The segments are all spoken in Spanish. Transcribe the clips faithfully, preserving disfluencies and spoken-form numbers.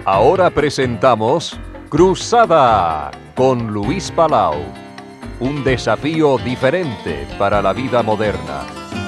Ahora presentamos Cruzada con Luis Palau. Un desafío diferente para la vida moderna.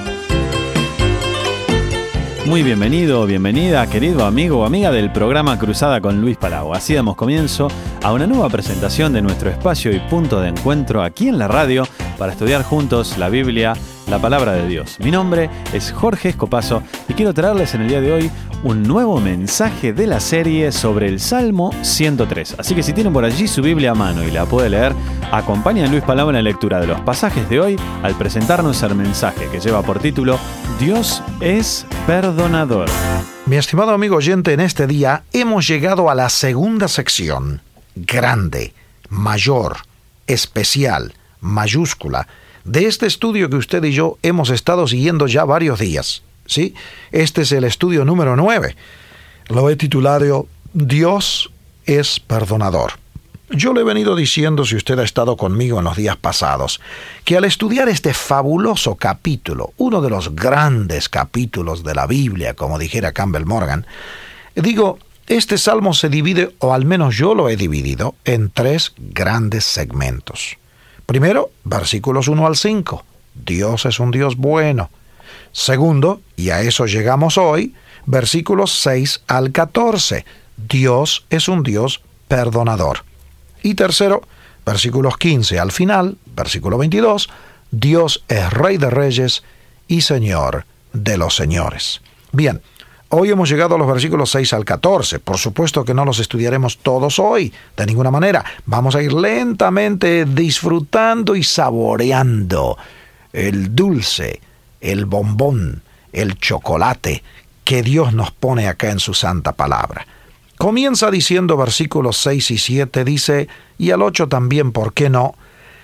Muy bienvenido, bienvenida, querido amigo o amiga del programa Cruzada con Luis Palau. Así damos comienzo a una nueva presentación de nuestro espacio y punto de encuentro aquí en la radio para estudiar juntos la Biblia, la palabra de Dios. Mi nombre es Jorge Escopazo y quiero traerles en el día de hoy un nuevo mensaje de la serie sobre el Salmo ciento tres. Así que si tienen por allí su Biblia a mano y la puede leer, acompañen a Luis Palau en la lectura de los pasajes de hoy al presentarnos el mensaje que lleva por título Dios es perdonador. Mi estimado amigo oyente, en este día hemos llegado a la segunda sección, grande, mayor, especial, mayúscula, de este estudio que usted y yo hemos estado siguiendo ya varios días. ¿Sí? Este es el estudio número nueve. Lo he titulado Dios es perdonador. Yo le he venido diciendo, si usted ha estado conmigo en los días pasados, que al estudiar este fabuloso capítulo, uno de los grandes capítulos de la Biblia, como dijera Campbell Morgan, digo, este salmo se divide, o al menos yo lo he dividido, en tres grandes segmentos. Primero, versículos uno al cinco. Dios es un Dios bueno. Segundo, y a eso llegamos hoy, versículos seis al catorce. Dios es un Dios perdonador. Y tercero, versículos quince al final, versículo veintidós, Dios es Rey de Reyes y Señor de los Señores. Bien, hoy hemos llegado a los versículos seis al catorce. Por supuesto que no los estudiaremos todos hoy, de ninguna manera. Vamos a ir lentamente disfrutando y saboreando el dulce, el bombón, el chocolate que Dios nos pone acá en su santa palabra. Comienza diciendo versículos seis y siete, dice, y al ocho también, ¿por qué no?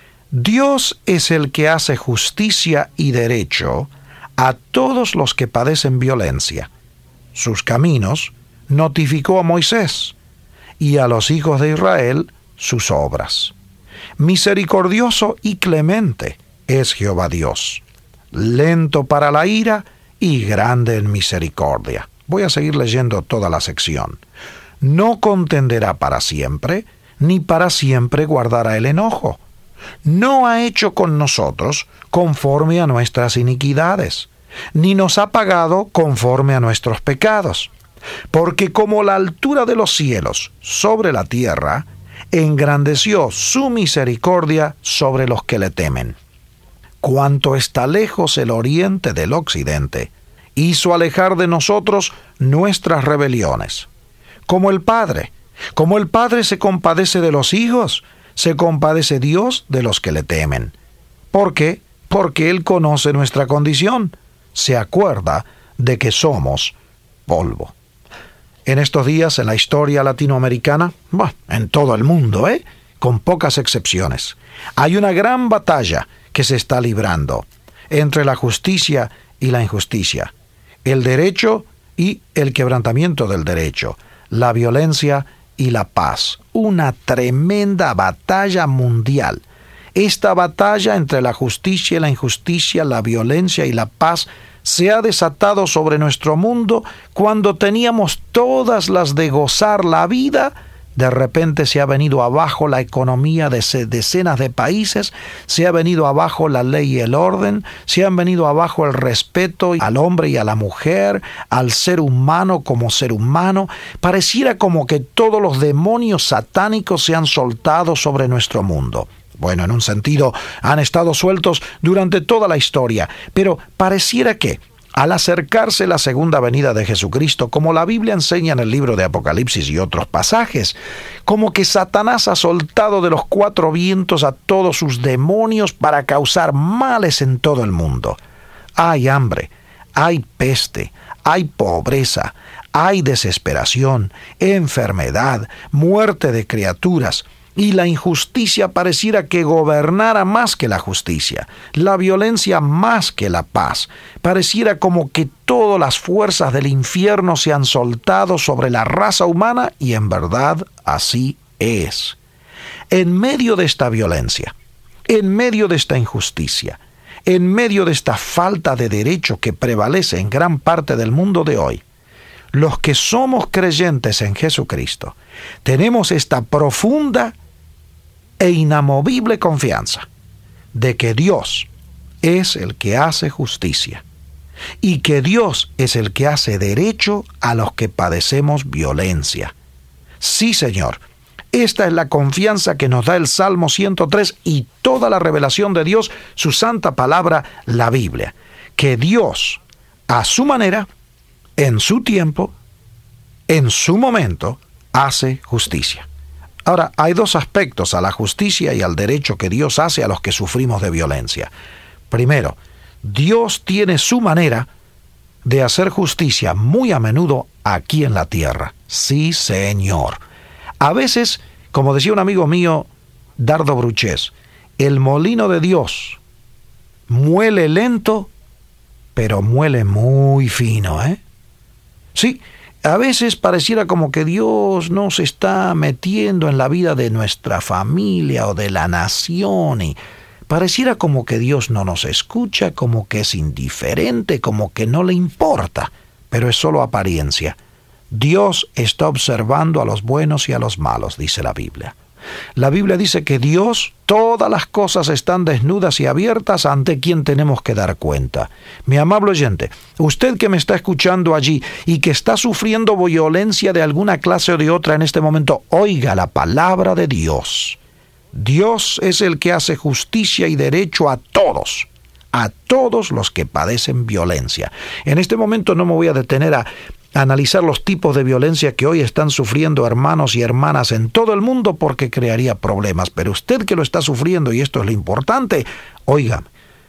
Dios es el que hace justicia y derecho a todos los que padecen violencia. Sus caminos notificó a Moisés, y a los hijos de Israel sus obras. Misericordioso y clemente es Jehová Dios, lento para la ira y grande en misericordia. Voy a seguir leyendo toda la sección. No contenderá para siempre, ni para siempre guardará el enojo. No ha hecho con nosotros conforme a nuestras iniquidades, ni nos ha pagado conforme a nuestros pecados. Porque como la altura de los cielos sobre la tierra, engrandeció su misericordia sobre los que le temen. Cuanto está lejos el oriente del occidente, hizo alejar de nosotros nuestras rebeliones. Como el Padre, como el Padre se compadece de los hijos, se compadece Dios de los que le temen. ¿Por qué? Porque Él conoce nuestra condición, se acuerda de que somos polvo. En estos días, en la historia latinoamericana, bueno, en todo el mundo, ¿eh? con pocas excepciones, hay una gran batalla que se está librando entre la justicia y la injusticia, el derecho y el quebrantamiento del derecho, la violencia y la paz. Una tremenda batalla mundial. Esta batalla entre la justicia y la injusticia, la violencia y la paz, se ha desatado sobre nuestro mundo cuando teníamos todas las de gozar la vida. De repente se ha venido abajo la economía de decenas de países, se ha venido abajo la ley y el orden, se han venido abajo el respeto al hombre y a la mujer, al ser humano como ser humano. Pareciera como que todos los demonios satánicos se han soltado sobre nuestro mundo. Bueno, en un sentido, han estado sueltos durante toda la historia, pero pareciera que, al acercarse la segunda venida de Jesucristo, como la Biblia enseña en el libro de Apocalipsis y otros pasajes, como que Satanás ha soltado de los cuatro vientos a todos sus demonios para causar males en todo el mundo. Hay hambre, hay peste, hay pobreza, hay desesperación, enfermedad, muerte de criaturas. Y la injusticia pareciera que gobernara más que la justicia, la violencia más que la paz. Pareciera como que todas las fuerzas del infierno se han soltado sobre la raza humana, y en verdad así es. En medio de esta violencia, en medio de esta injusticia, en medio de esta falta de derecho que prevalece en gran parte del mundo de hoy, los que somos creyentes en Jesucristo, tenemos esta profunda e inamovible confianza de que Dios es el que hace justicia y que Dios es el que hace derecho a los que padecemos violencia. Sí, Señor, esta es la confianza que nos da el Salmo ciento tres y toda la revelación de Dios, su santa palabra, la Biblia, que Dios, a su manera, en su tiempo, en su momento, hace justicia. Ahora, hay dos aspectos a la justicia y al derecho que Dios hace a los que sufrimos de violencia. Primero, Dios tiene su manera de hacer justicia muy a menudo aquí en la tierra. Sí, Señor. A veces, como decía un amigo mío, Dardo Bruchés, el molino de Dios muele lento, pero muele muy fino, ¿eh? Sí, a veces pareciera como que Dios no se está metiendo en la vida de nuestra familia o de la nación y pareciera como que Dios no nos escucha, como que es indiferente, como que no le importa, pero es solo apariencia. Dios está observando a los buenos y a los malos, dice la Biblia. La Biblia dice que Dios, todas las cosas están desnudas y abiertas ante quien tenemos que dar cuenta. Mi amable oyente, usted que me está escuchando allí y que está sufriendo violencia de alguna clase o de otra en este momento, oiga la palabra de Dios. Dios es el que hace justicia y derecho a todos, a todos los que padecen violencia. En este momento no me voy a detener a analizar los tipos de violencia que hoy están sufriendo hermanos y hermanas en todo el mundo porque crearía problemas. Pero usted que lo está sufriendo, y esto es lo importante, óigame,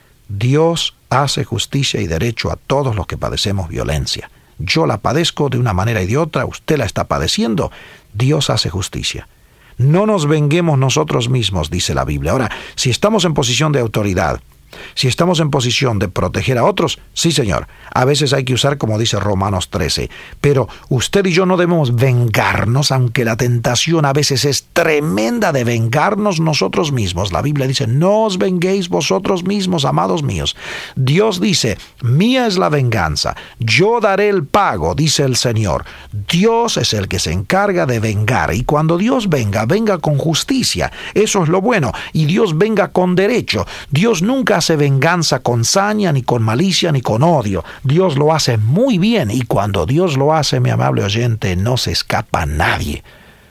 Dios hace justicia y derecho a todos los que padecemos violencia. Yo la padezco de una manera y de otra, usted la está padeciendo, Dios hace justicia. No nos venguemos nosotros mismos, dice la Biblia. Ahora, si estamos en posición de autoridad, si estamos en posición de proteger a otros, sí, Señor, a veces hay que usar como dice Romanos trece, pero usted y yo no debemos vengarnos, aunque la tentación a veces es tremenda de vengarnos nosotros mismos. La Biblia dice, no os venguéis vosotros mismos, amados míos. Dios dice, mía es la venganza, yo daré el pago, dice el Señor. Dios es el que se encarga de vengar, y cuando Dios venga, venga con justicia, eso es lo bueno, y Dios venga con derecho. Dios nunca hace venganza con saña, ni con malicia, ni con odio. Dios lo hace muy bien, y cuando Dios lo hace, mi amable oyente, no se escapa nadie.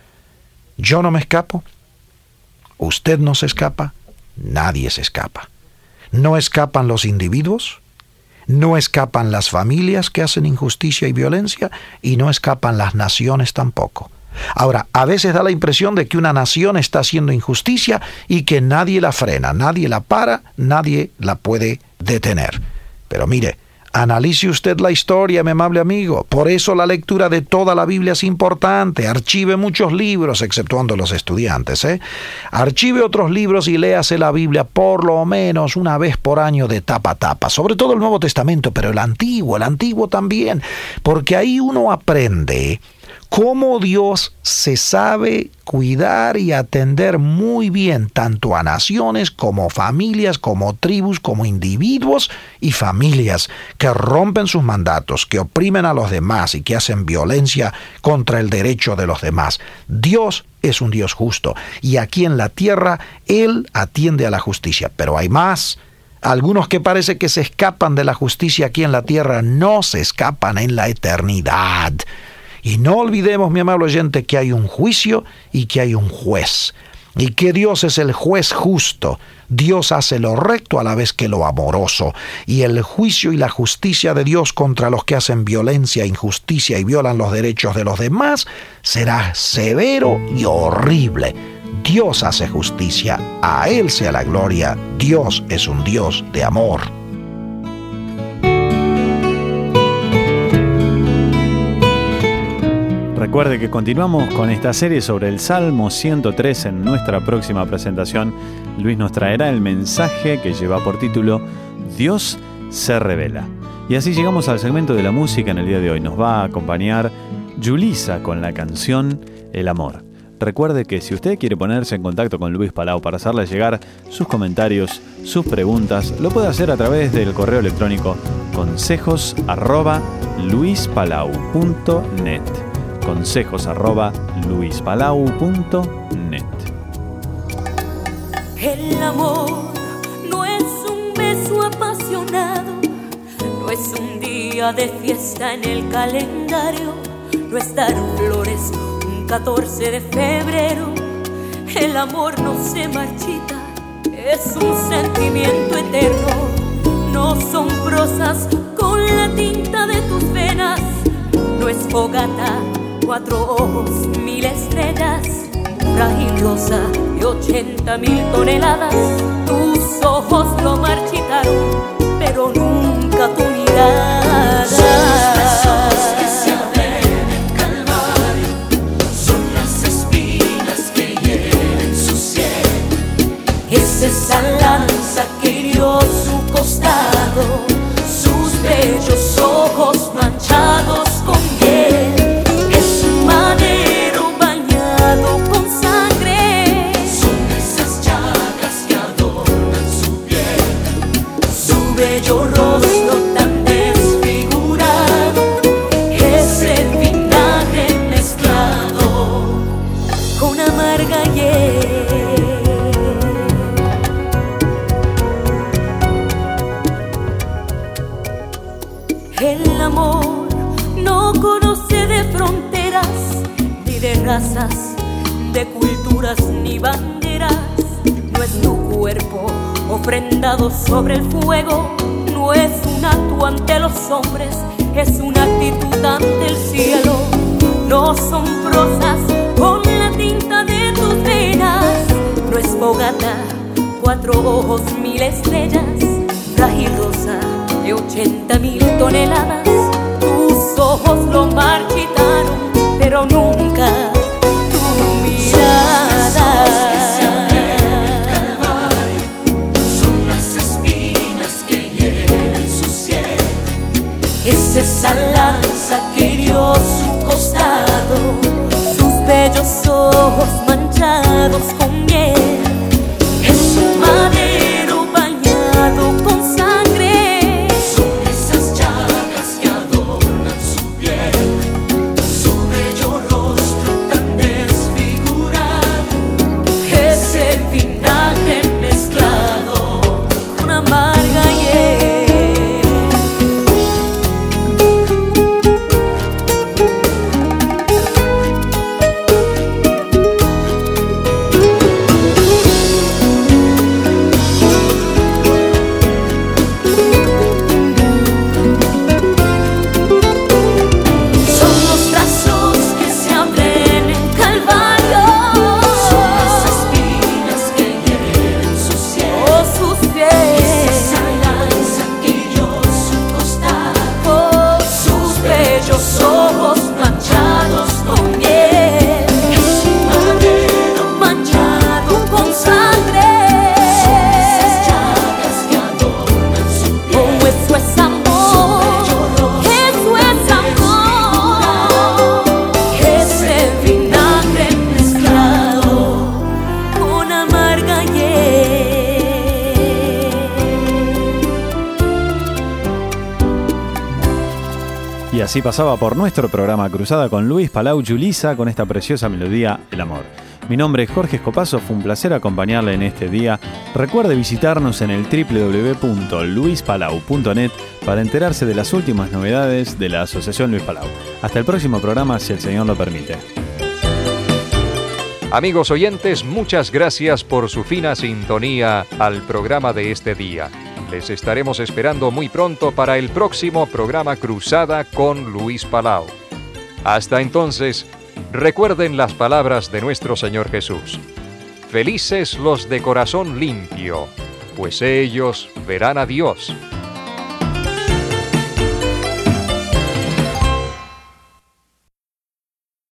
Yo no me escapo, usted no se escapa, nadie se escapa. No escapan los individuos, no escapan las familias que hacen injusticia y violencia, y no escapan las naciones tampoco. Ahora, a veces da la impresión de que una nación está haciendo injusticia y que nadie la frena, nadie la para, nadie la puede detener. Pero mire, analice usted la historia, mi amable amigo. Por eso la lectura de toda la Biblia es importante. Archive muchos libros, exceptuando los estudiantes, ¿eh? Archive otros libros y léase la Biblia por lo menos una vez por año de tapa a tapa. Sobre todo el Nuevo Testamento, pero el Antiguo, el Antiguo también. Porque ahí uno aprende cómo Dios se sabe cuidar y atender muy bien tanto a naciones como familias, como tribus, como individuos y familias que rompen sus mandatos, que oprimen a los demás y que hacen violencia contra el derecho de los demás. Dios es un Dios justo y aquí en la tierra Él atiende a la justicia, pero hay más. Algunos que parece que se escapan de la justicia aquí en la tierra no se escapan en la eternidad. Y no olvidemos, mi amable oyente, que hay un juicio y que hay un juez. Y que Dios es el juez justo. Dios hace lo recto a la vez que lo amoroso. Y el juicio y la justicia de Dios contra los que hacen violencia, injusticia y violan los derechos de los demás será severo y horrible. Dios hace justicia, a Él sea la gloria. Dios es un Dios de amor. Recuerde que continuamos con esta serie sobre el Salmo ciento tres. En nuestra próxima presentación, Luis nos traerá el mensaje que lleva por título Dios se revela. Y así llegamos al segmento de la música en el día de hoy. Nos va a acompañar Yulisa con la canción El Amor. Recuerde que si usted quiere ponerse en contacto con Luis Palau para hacerle llegar sus comentarios, sus preguntas, lo puede hacer a través del correo electrónico consejos arroba luispalau punto net. Consejos arroba luispalau punto net. El amor no es un beso apasionado, no es un día de fiesta en el calendario, no es dar flores un catorce de febrero. El amor no se marchita, es un sentimiento eterno. No son prosas con la tinta de tus venas, no es fogata, cuatro ojos, mil estrellas, frágil rosa de ochenta mil toneladas. Tus ojos lo marchitaron, pero nunca tu mirada. Son los besos que se abren en Calvario, son las espinas que hieren su cielo. Es esa lanza que hirió su costado, sus bellos ojos manchados con miel. Es un madero bañado con sangre, son esas llagas que adornan su piel. su bello rostro tan desfigurado, ese vinagre mezclado con amarga hiel. El amor no conoce de fronteras, ni de razas, de culturas ni banderas. No es tu cuerpo ofrendado sobre el fuego, no es un acto ante los hombres, es una actitud ante el cielo. No son prosas con la tinta de tus venas, no es fogata, cuatro ojos, mil estrellas, frágil rosa de ochenta mil toneladas. Tus ojos lo marchitaron, pero nunca tu mirada. Son las espinas que hieren su cielo. Es esa lanza que hirió su costado, sus bellos ojos manchados con miel. Es un madero bañado con sangre, Son esas llagas que adornan su piel, su bello rostro tan desfigurado. ese vinagre mezclado con amarga hiel. Son los brazos que se abren en Calvario, Son las espinas que hieren su cielo. oh sus pies, Esa lanza que hirió su costado, oh sus bellos ojos manchados con miel. es un madero Manchado con sangre, esas llagas que adornan su piel. oh eso es amor, eso es amor, ese vinagre mezclado con amarga hiel. Y así pasaba por nuestro programa Cruzada con Luis Palau Yulisa con esta preciosa melodía, El Amor. Mi nombre es Jorge Escopazo, fue un placer acompañarle en este día. Recuerde visitarnos en el doble u doble u doble u punto luispalau punto net para enterarse de las últimas novedades de la Asociación Luis Palau. Hasta el próximo programa, si el Señor lo permite. Amigos oyentes, muchas gracias por su fina sintonía al programa de este día. Les estaremos esperando muy pronto para el próximo programa Cruzada con Luis Palau. Hasta entonces, recuerden las palabras de nuestro Señor Jesús. Felices los de corazón limpio, pues ellos verán a Dios.